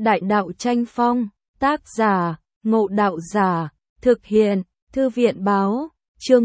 Đại đạo tranh phong, tác giả, Ngộ Đạo Giả, thực hiện, Thư viện báo, chương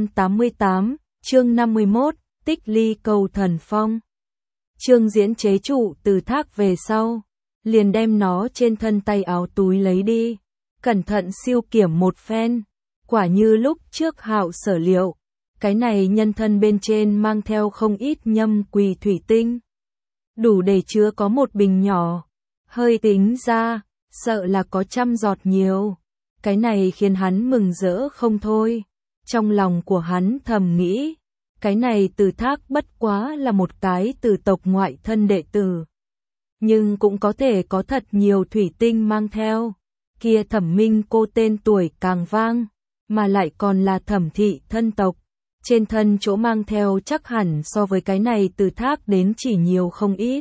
188, chương 51, Tích Ly Cầu Thần Phong. Trương Diễn chế trụ Từ Thác về sau, liền đem nó trên thân tay áo túi lấy đi, cẩn thận siêu kiểm một phen, quả như lúc trước Hạo sở liệu, cái này nhân thân bên trên mang theo không ít nhâm quỳ thủy tinh, đủ để chứa có một bình nhỏ, hơi tính ra, sợ là có 100 giọt nhiều, cái này khiến hắn mừng rỡ không thôi, trong lòng của hắn thầm nghĩ, cái này Từ Thác bất quá là một cái từ tộc ngoại thân đệ tử, nhưng cũng có thể có thật nhiều thủy tinh mang theo, kia Thẩm Minh cô tên tuổi càng vang, mà lại còn là Thẩm thị thân tộc, trên thân chỗ mang theo chắc hẳn so với cái này Từ Thác đến chỉ nhiều không ít.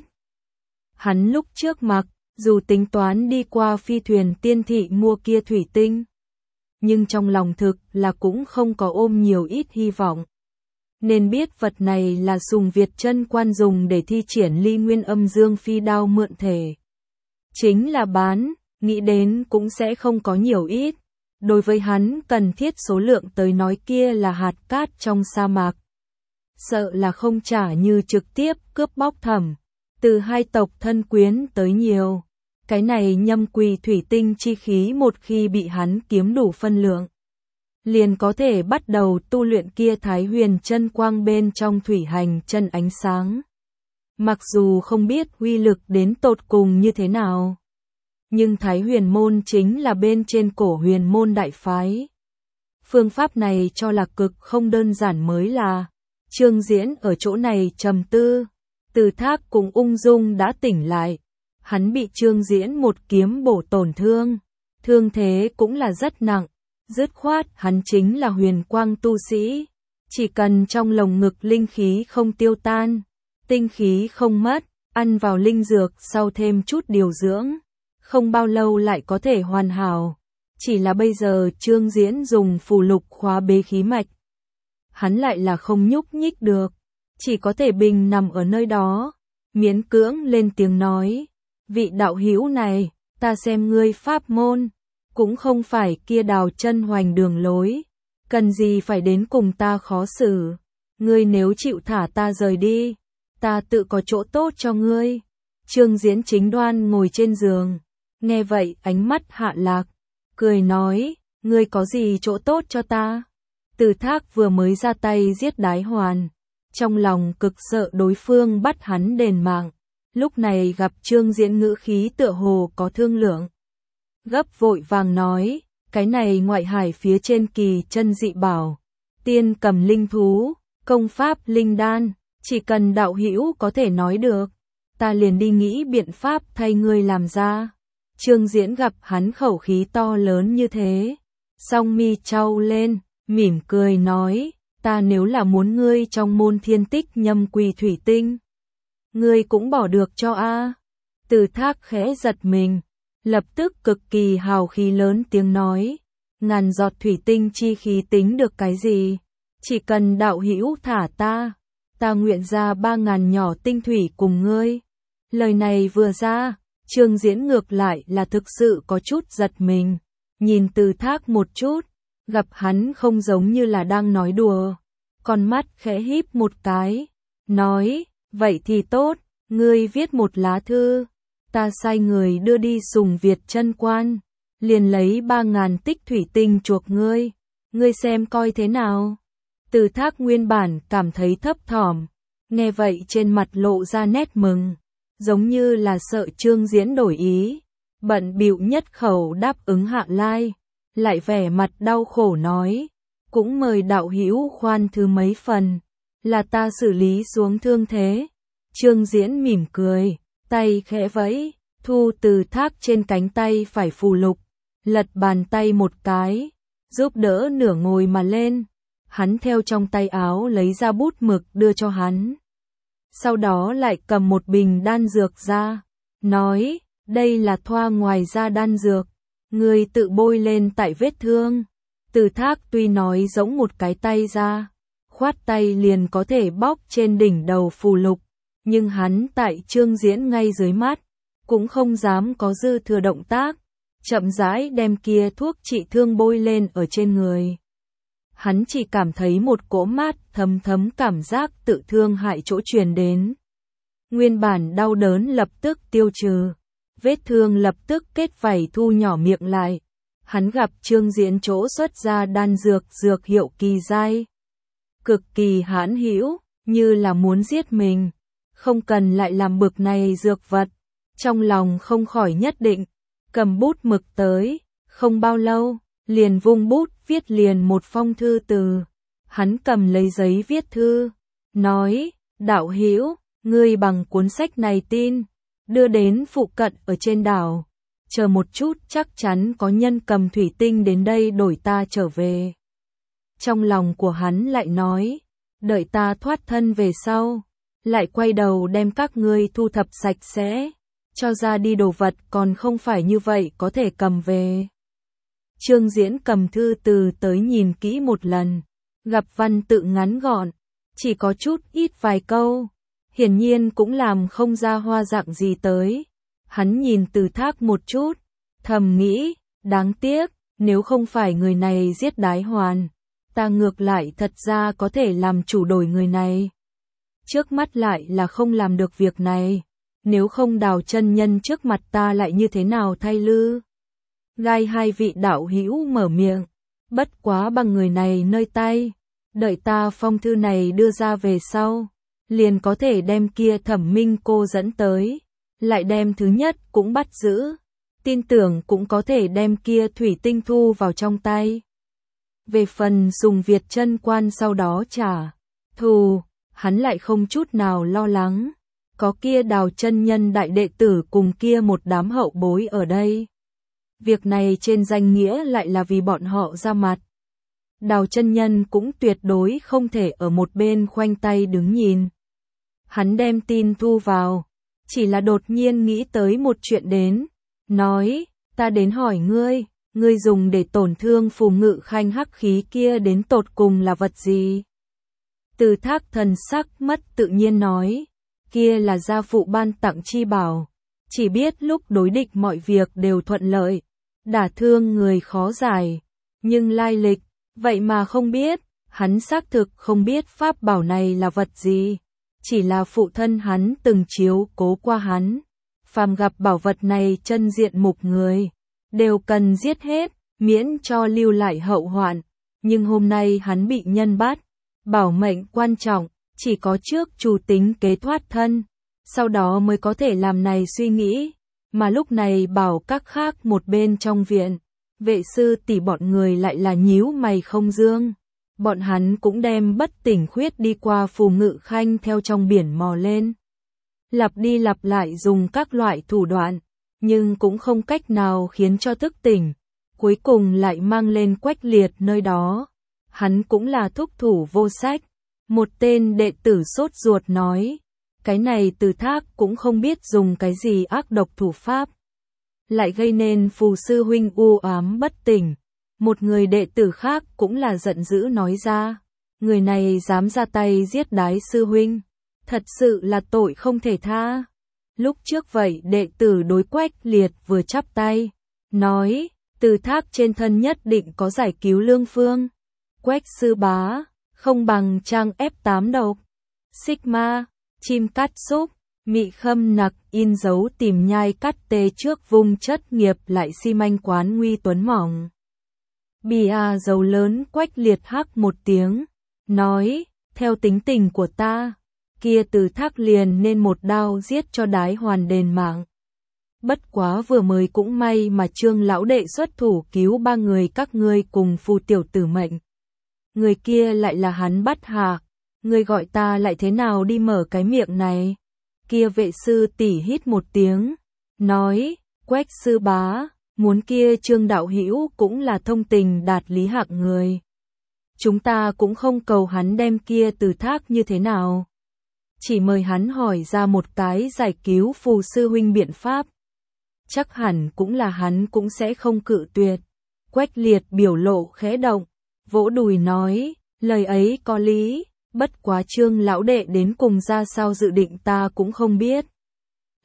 Hắn lúc trước mặc, dù tính toán đi qua phi thuyền tiên thị mua kia thủy tinh, nhưng trong lòng thực là cũng không có ôm nhiều ít hy vọng. Nên biết vật này là Sùng Việt chân quan dùng để thi triển Ly Nguyên Âm Dương Phi đao mượn thể. Chính là bán, nghĩ đến cũng sẽ không có nhiều ít. Đối với hắn cần thiết số lượng tới nói kia là hạt cát trong sa mạc. Sợ là không trả như trực tiếp cướp bóc Thẩm, từ hai tộc thân quyến tới nhiều. Cái này nhâm quỳ thủy tinh chi khí một khi bị hắn kiếm đủ phân lượng, liền có thể bắt đầu tu luyện kia Thái Huyền chân quang bên trong thủy hành chân ánh sáng. Mặc dù không biết uy lực đến tột cùng như thế nào, nhưng Thái Huyền môn chính là bên trên cổ huyền môn đại phái. Phương pháp này cho là cực không đơn giản mới là. Trương Diễn ở chỗ này trầm tư, Từ Thác cũng ung dung đã tỉnh lại. Hắn bị Trương Diễn một kiếm bổ tổn thương, thương thế cũng là rất nặng, dứt khoát hắn chính là huyền quang tu sĩ, chỉ cần trong lồng ngực linh khí không tiêu tan, tinh khí không mất, ăn vào linh dược sau thêm chút điều dưỡng, không bao lâu lại có thể hoàn hảo. Chỉ là bây giờ Trương Diễn dùng phù lục khóa bế khí mạch, hắn lại là không nhúc nhích được, chỉ có thể bình nằm ở nơi đó, miễn cưỡng lên tiếng nói. Vị đạo hữu này, ta xem ngươi pháp môn, cũng không phải kia đào chân hoành đường lối, cần gì phải đến cùng ta khó xử, ngươi nếu chịu thả ta rời đi, ta tự có chỗ tốt cho ngươi. Trương Diễn chính đoan ngồi trên giường, nghe vậy ánh mắt hạ lạc, cười nói, ngươi có gì chỗ tốt cho ta? Từ Thác vừa mới ra tay giết Đái Hoàn, trong lòng cực sợ đối phương bắt hắn đền mạng. Lúc này gặp Trương Diễn ngữ khí tựa hồ có thương lượng, gấp vội vàng nói, cái này ngoại hải phía trên kỳ chân dị bảo, tiên cầm linh thú, công pháp linh đan, chỉ cần đạo hữu có thể nói được, ta liền đi nghĩ biện pháp thay ngươi làm ra. Trương Diễn gặp hắn khẩu khí to lớn như thế, song mi chau lên, mỉm cười nói, ta nếu là muốn ngươi trong môn thiên tích nhâm quỳ thủy tinh, ngươi cũng bỏ được cho a. Từ Thác khẽ giật mình, lập tức cực kỳ hào khí lớn tiếng nói, ngàn giọt thủy tinh chi khí tính được cái gì, chỉ cần đạo hữu thả ta nguyện ra 3.000 nhỏ tinh thủy cùng ngươi. Lời này vừa ra, Trương Diễn ngược lại là thực sự có chút giật mình, nhìn Từ Thác một chút, gặp hắn không giống như là đang nói đùa, con mắt khẽ híp một cái, nói, vậy thì tốt, ngươi viết một lá thư, ta sai người đưa đi Sùng Việt chân quan, liền lấy 3.000 tích thủy tinh chuộc ngươi xem coi thế nào. Từ Thác nguyên bản cảm thấy thấp thỏm, nghe vậy trên mặt lộ ra nét mừng, giống như là sợ Trương Diễn đổi ý, bận bịu nhất khẩu đáp ứng hạ lai, lại vẻ mặt đau khổ nói, cũng mời đạo hữu khoan thứ mấy phần, là ta xử lý xuống thương thế. Trương Diễn mỉm cười, tay khẽ vẫy, thu Từ Thác trên cánh tay phải phù lục, lật bàn tay một cái, giúp đỡ nửa ngồi mà lên. Hắn theo trong tay áo lấy ra bút mực đưa cho hắn. Sau đó lại cầm một bình đan dược ra, nói, đây là thoa ngoài da đan dược, ngươi tự bôi lên tại vết thương. Từ Thác tuy nói giống một cái tay ra, khoát tay liền có thể bóc trên đỉnh đầu phù lục, nhưng hắn tại Trương Diễn ngay dưới mắt, cũng không dám có dư thừa động tác, chậm rãi đem kia thuốc trị thương bôi lên ở trên người. Hắn chỉ cảm thấy một cỗ mát thấm thấm cảm giác tự thương hại chỗ truyền đến. Nguyên bản đau đớn lập tức tiêu trừ, vết thương lập tức kết vảy thu nhỏ miệng lại. Hắn gặp Trương Diễn chỗ xuất ra đan dược hiệu kỳ giai, cực kỳ hãn hữu, như là muốn giết mình, không cần lại làm bực này dược vật. Trong lòng không khỏi nhất định, cầm bút mực tới, không bao lâu, liền vung bút viết liền một phong thư từ. Hắn cầm lấy giấy viết thư, nói, đạo hữu, ngươi bằng cuốn sách này tin, đưa đến phụ cận ở trên đảo. Chờ một chút chắc chắn có nhân cầm thủy tinh đến đây đổi ta trở về. Trong lòng của hắn lại nói, đợi ta thoát thân về sau, lại quay đầu đem các ngươi thu thập sạch sẽ, cho ra đi đồ vật còn không phải như vậy có thể cầm về. Trương Diễn cầm thư từ tới nhìn kỹ một lần, gặp văn tự ngắn gọn, chỉ có chút ít vài câu, hiển nhiên cũng làm không ra hoa dạng gì tới. Hắn nhìn Từ Thác một chút, thầm nghĩ, đáng tiếc, nếu không phải người này giết Đái Hoàn, ta ngược lại thật ra có thể làm chủ đổi người này. Trước mắt lại là không làm được việc này, nếu không Đào chân nhân trước mặt ta lại như thế nào thay lư. Gai hai vị đạo hữu mở miệng, bất quá bằng người này nơi tay, đợi ta phong thư này đưa ra về sau, liền có thể đem kia Thẩm Minh cô dẫn tới, lại đem thứ nhất cũng bắt giữ, tin tưởng cũng có thể đem kia thủy tinh thu vào trong tay. Về phần dùng Việt chân quan sau đó trả thù, hắn lại không chút nào lo lắng, có kia Đào chân nhân đại đệ tử cùng kia một đám hậu bối ở đây. Việc này trên danh nghĩa lại là vì bọn họ ra mặt. Đào chân nhân cũng tuyệt đối không thể ở một bên khoanh tay đứng nhìn. Hắn đem tin thu vào, chỉ là đột nhiên nghĩ tới một chuyện đến, nói, ta đến hỏi ngươi, ngươi dùng để tổn thương Phù Ngự Khanh hắc khí kia đến tột cùng là vật gì? Từ Thác thần sắc mất tự nhiên nói, kia là gia phụ ban tặng chi bảo, chỉ biết lúc đối địch mọi việc đều thuận lợi, đả thương người khó giải, nhưng lai lịch, vậy mà không biết, hắn xác thực không biết pháp bảo này là vật gì, chỉ là phụ thân hắn từng chiếu cố qua hắn, phàm gặp bảo vật này chân diện mục người, đều cần giết hết, miễn cho lưu lại hậu hoạn, nhưng hôm nay hắn bị nhân bắt, bảo mệnh quan trọng, chỉ có trước chủ tính kế thoát thân, sau đó mới có thể làm này suy nghĩ, mà lúc này bảo các khác một bên trong viện, vệ sư tỷ bọn người lại là nhíu mày không dương. Bọn hắn cũng đem bất tỉnh khuyết đi qua Phù Ngự Khanh theo trong biển mò lên. Lặp đi lặp lại dùng các loại thủ đoạn, nhưng cũng không cách nào khiến cho thức tỉnh. Cuối cùng lại mang lên Quách Liệt nơi đó. Hắn cũng là thúc thủ vô sách. Một tên đệ tử sốt ruột nói, cái này Từ Thác cũng không biết dùng cái gì ác độc thủ pháp. Lại gây nên Phù sư huynh u ám bất tỉnh. Một người đệ tử khác cũng là giận dữ nói ra, người này dám ra tay giết Đái sư huynh, thật sự là tội không thể tha. Lúc trước vậy đệ tử đối Quách Liệt vừa chắp tay, nói, Từ Thác trên thân nhất định có giải cứu lương phương. Quách sư bá, không bằng trang F8 độc, Sigma, chim cắt xúc, mị khâm nặc in dấu tìm nhai cắt tê trước vung chất nghiệp lại xi manh quán nguy tuấn mỏng. Bìa dầu lớn Quách Liệt hắc một tiếng, nói, theo tính tình của ta, kia Từ Thác liền nên một đao giết cho Đái Hoàn đền mạng. Bất quá vừa mới cũng may mà Trương lão đệ xuất thủ cứu ba người các ngươi cùng Phù tiểu tử mệnh. Người kia lại là hắn bắt hạ, người gọi ta lại thế nào đi mở cái miệng này? Kia vệ sư tỷ hít một tiếng, nói, Quách sư bá, muốn kia Trương đạo hữu cũng là thông tình đạt lý hạng người. Chúng ta cũng không cầu hắn đem kia Từ Thác như thế nào. Chỉ mời hắn hỏi ra một cái giải cứu Phù sư huynh biện pháp. Chắc hẳn cũng là hắn cũng sẽ không cự tuyệt. Quách Liệt biểu lộ khẽ động, vỗ đùi nói, lời ấy có lý, bất quá Trương lão đệ đến cùng ra sao dự định ta cũng không biết.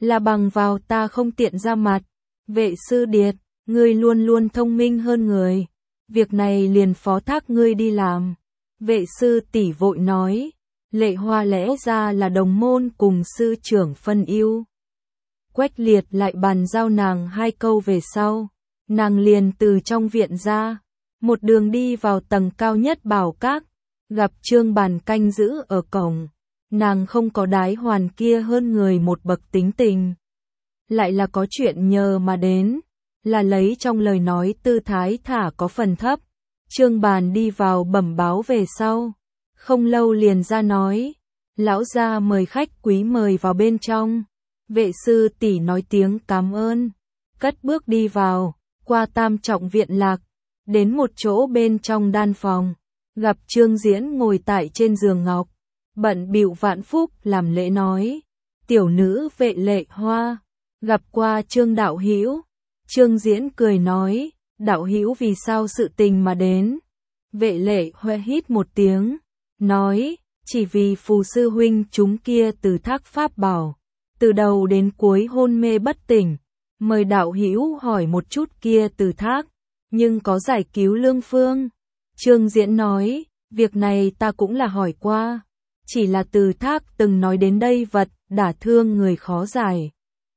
là bằng vào ta không tiện ra mặt. Vệ sư điệt, ngươi luôn luôn thông minh hơn người. Việc này liền phó thác ngươi đi làm. Vệ sư tỷ vội nói. Lệ Hoa lẽ ra là đồng môn cùng sư trưởng phân ưu. Quách Liệt lại bàn giao nàng 2 câu về sau. Nàng liền từ trong viện ra. Một đường đi vào tầng cao nhất Bảo Các. Gặp Trương Bàn canh giữ ở cổng. Nàng không có đái hoàn kia hơn người một bậc tính tình. Lại là có chuyện nhờ mà đến. Là lấy trong lời nói tư thái thả có phần thấp. Trương Bàn đi vào bẩm báo về sau. Không lâu liền ra nói. Lão gia mời khách quý mời vào bên trong. Vệ sư tỷ nói tiếng cảm ơn. Cất bước đi vào. Qua tam trọng viện lạc. Đến một chỗ bên trong đan phòng. Gặp Trương Diễn ngồi tại trên giường ngọc. Bận bịu vạn phúc làm lễ nói. Tiểu nữ Vệ Lệ Hoa. Gặp qua Trương đạo hữu. Trương Diễn cười nói. Đạo hữu vì sao sự tình mà đến. Vệ Lệ Hoa hít một tiếng. Nói. Chỉ vì phù sư huynh chúng kia từ thác pháp bảo. Từ đầu đến cuối hôn mê bất tỉnh. Mời đạo hữu hỏi một chút kia từ thác. Nhưng có giải cứu lương phương. Trương Diễn nói. Việc này ta cũng là hỏi qua. Chỉ là từ thác từng nói đến đây vật đả thương người khó giải.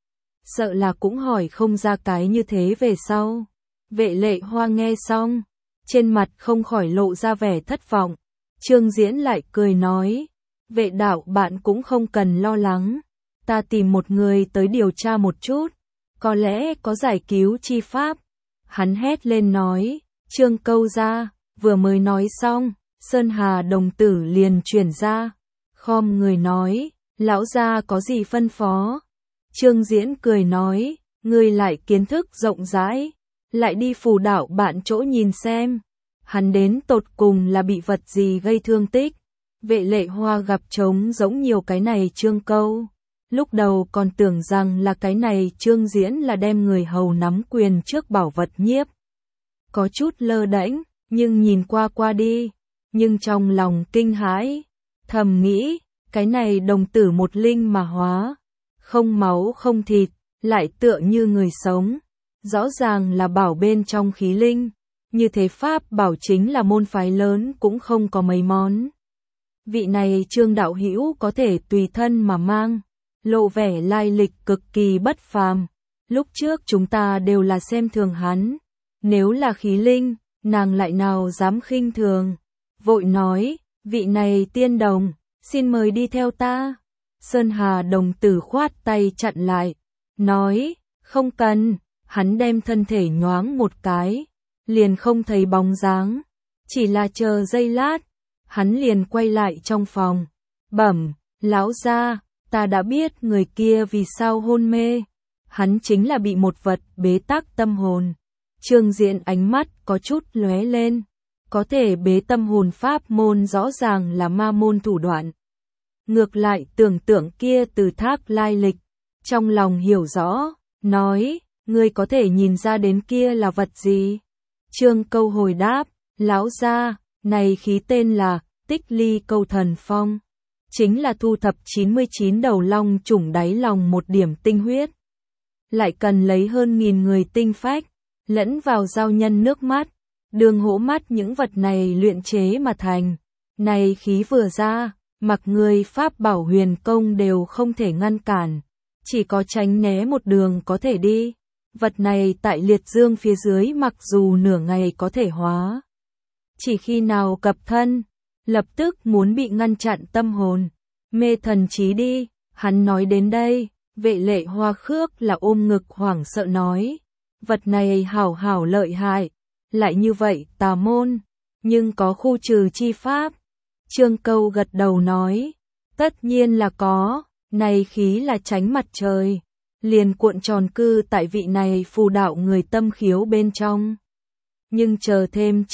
Sợ là cũng hỏi không ra cái như thế về sau. Vệ Lệ Hoa nghe xong. Trên mặt không khỏi lộ ra vẻ thất vọng. Trương Diễn lại cười nói. Vệ đạo bạn cũng không cần lo lắng. Ta tìm một người tới điều tra một chút. Có lẽ có giải cứu chi pháp. Hắn hét lên nói. Trương Câu ra. Vừa mới nói xong. Sơn Hà đồng tử liền chuyển ra. Khom người nói. Lão gia có gì phân phó. Trương Diễn cười nói. Ngươi lại kiến thức rộng rãi. Lại đi phù đạo bạn chỗ nhìn xem. Hắn đến tột cùng là bị vật gì gây thương tích. Vệ Lệ Hoa gặp trống giống nhiều cái này Trương Câu. Lúc đầu còn tưởng rằng là cái này Trương Diễn là đem người hầu nắm quyền trước bảo vật nhiếp. Có chút lơ đễnh, nhưng nhìn qua đi. Nhưng trong lòng kinh hãi. Thầm nghĩ, cái này đồng tử một linh mà hóa. Không máu không thịt, lại tựa như người sống. Rõ ràng là bảo bên trong khí linh. Như thế pháp bảo chính là môn phái lớn cũng không có mấy món. Vị này Trương đạo hữu có thể tùy thân mà mang. Lộ vẻ lai lịch cực kỳ bất phàm. Lúc trước chúng ta đều là xem thường hắn. Nếu là khí linh, nàng lại nào dám khinh thường. Vội nói, vị này tiên đồng, xin mời đi theo ta. Sơn Hà đồng tử khoát tay chặn lại. Nói, không cần. Hắn đem thân thể nhoáng một cái. Liền không thấy bóng dáng. Chỉ là chờ giây lát. Hắn liền quay lại trong phòng. Bẩm, lão gia, ta đã biết người kia vì sao hôn mê. Hắn chính là bị một vật bế tắc tâm hồn. Trương Diễn ánh mắt có chút lóe lên. Có thể bế tâm hồn pháp môn rõ ràng là ma môn thủ đoạn. Ngược lại tưởng tượng kia từ thác lai lịch. Trong lòng hiểu rõ, nói, ngươi có thể nhìn ra đến kia là vật gì? Trương Câu hồi đáp, lão gia, này khí tên là Tích Ly Câu Thần Phong. Chính là thu thập 99 đầu long trùng đáy lòng một điểm tinh huyết. Lại cần lấy hơn 1000 người tinh phách, lẫn vào giao nhân nước mắt, đường hỗ mắt những vật này luyện chế mà thành. Này khí vừa ra, mặc người pháp bảo huyền công đều không thể ngăn cản, chỉ có tránh né một đường có thể đi. Vật này tại liệt dương phía dưới mặc dù nửa ngày có thể hóa. Chỉ khi nào cập thân, lập tức muốn bị ngăn chặn tâm hồn, mê thần trí đi. Hắn nói đến đây, Vệ Lệ Hoa khước là ôm ngực hoảng sợ nói. Vật này hảo lợi hại, lại như vậy tà môn, nhưng có khu trừ chi pháp. Trương Câu gật đầu nói, tất nhiên là có, này khí là tránh mặt trời, liền cuộn tròn cư tại vị này phù đạo người tâm khiếu bên trong. Nhưng chờ thêm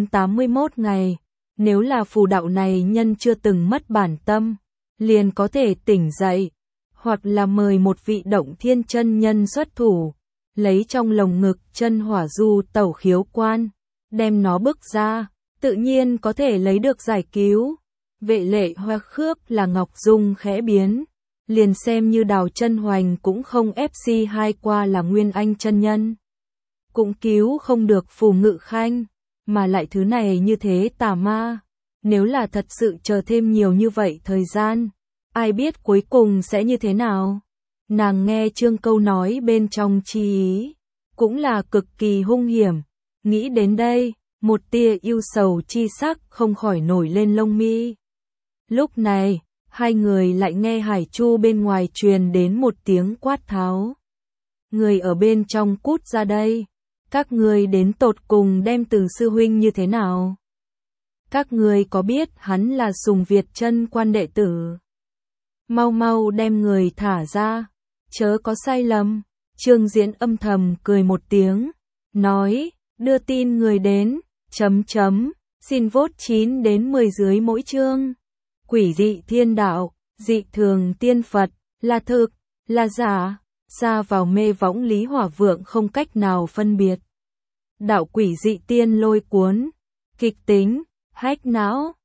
9981 ngày, nếu là phù đạo này nhân chưa từng mất bản tâm, liền có thể tỉnh dậy, hoặc là mời một vị động thiên chân nhân xuất thủ, lấy trong lồng ngực chân hỏa du tẩu khiếu quan, đem nó bức ra, tự nhiên có thể lấy được giải cứu. Vệ Lệ Hoa khước là ngọc dung khẽ biến, liền xem như Đào Chân Hoành cũng không FC2 qua là Nguyên Anh chân nhân. Cũng cứu không được Phù Ngự Khanh, mà lại thứ này như thế tà ma. Nếu là thật sự chờ thêm nhiều như vậy thời gian, ai biết cuối cùng sẽ như thế nào. Nàng nghe Trương câu nói bên trong chi ý, cũng là cực kỳ hung hiểm. Nghĩ đến đây, một tia yêu sầu chi sắc không khỏi nổi lên lông mi. Lúc này, hai người lại nghe Hải Chu bên ngoài truyền đến một tiếng quát tháo. Người ở bên trong cút ra đây. Các người đến tột cùng đem Từ sư huynh như thế nào? Các người có biết hắn là Sùng Việt Chân Quan đệ tử? Mau mau đem người thả ra, chớ có sai lầm. Trương Diễn âm thầm cười một tiếng, nói, đưa tin người đến, xin vote 9 đến 10 dưới mỗi chương. Quỷ dị thiên đạo, dị thường tiên Phật, là thực, là giả, xa vào mê võng Lý Hỏa Vượng không cách nào phân biệt. Đạo quỷ dị tiên lôi cuốn, kịch tính, hách não,